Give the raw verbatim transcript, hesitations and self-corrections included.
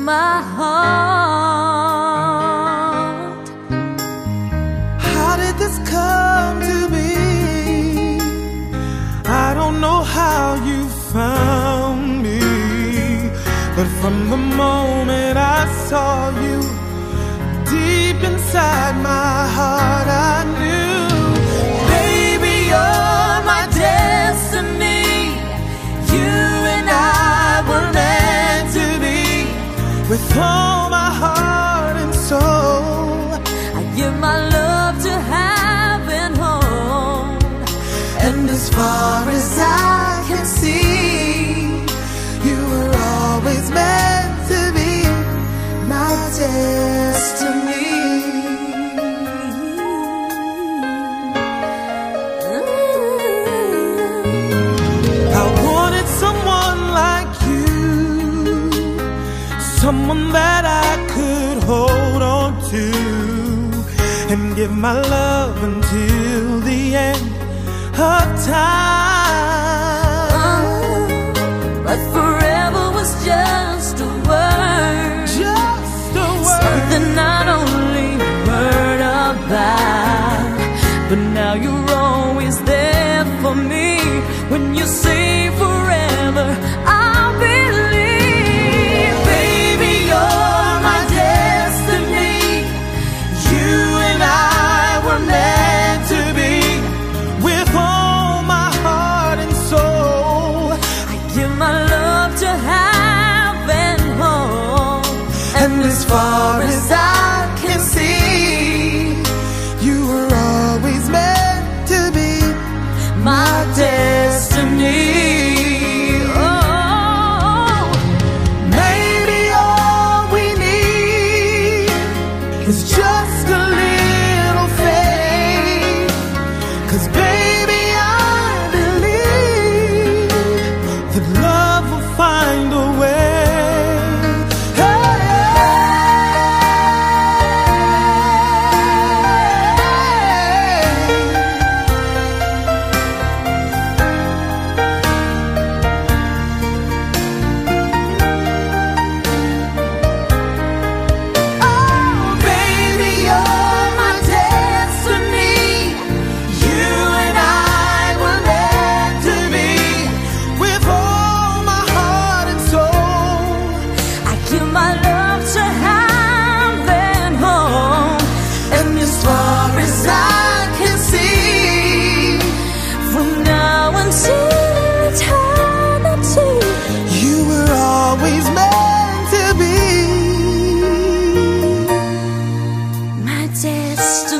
my heart. How did this come to be? I don't know how you found me, but from the moment I saw you, deep inside my heart I knew, baby, you're my destiny. You and I were meant to be. With all my heart and soul, I give my love to heaven home. and as far as I can see, you were always meant to be my destiny. I wanted someone like you, someone that I could hold on to and give my love until the end of time. But forever was just a word, Just a word. something not only heard about, but now you're always there for me. When you say forever, I'll believe. Baby, you're my destiny. You and I were meant to be. With all my heart and soul, I give my love to heaven home. and as far as I can see, you were always meant to be my destiny. Oh, maybe all we need is just a little faith. 'Cause baby, I believe that love will find a way. Hey. Oh, baby, you're my destiny. You and I were meant to be. With all my heart and soul, I give my love to heaven home. and as far as I can see, From now until eternity, you were always meant to be my destiny.